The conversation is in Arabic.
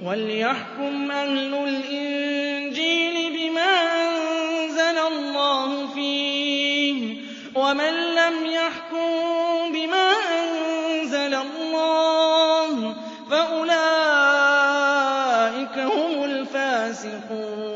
وَلْيَحْكُمْ أَهْلُ الْإِنجِيلِ بِمَا أَنزَلَ اللَّهُ فِيهِ ۚ وَمَن لَّمْ يَحْكُم بِمَا أَنزَلَ اللَّهُ فَأُولَٰئِكَ هُمُ الْفَاسِقُونَ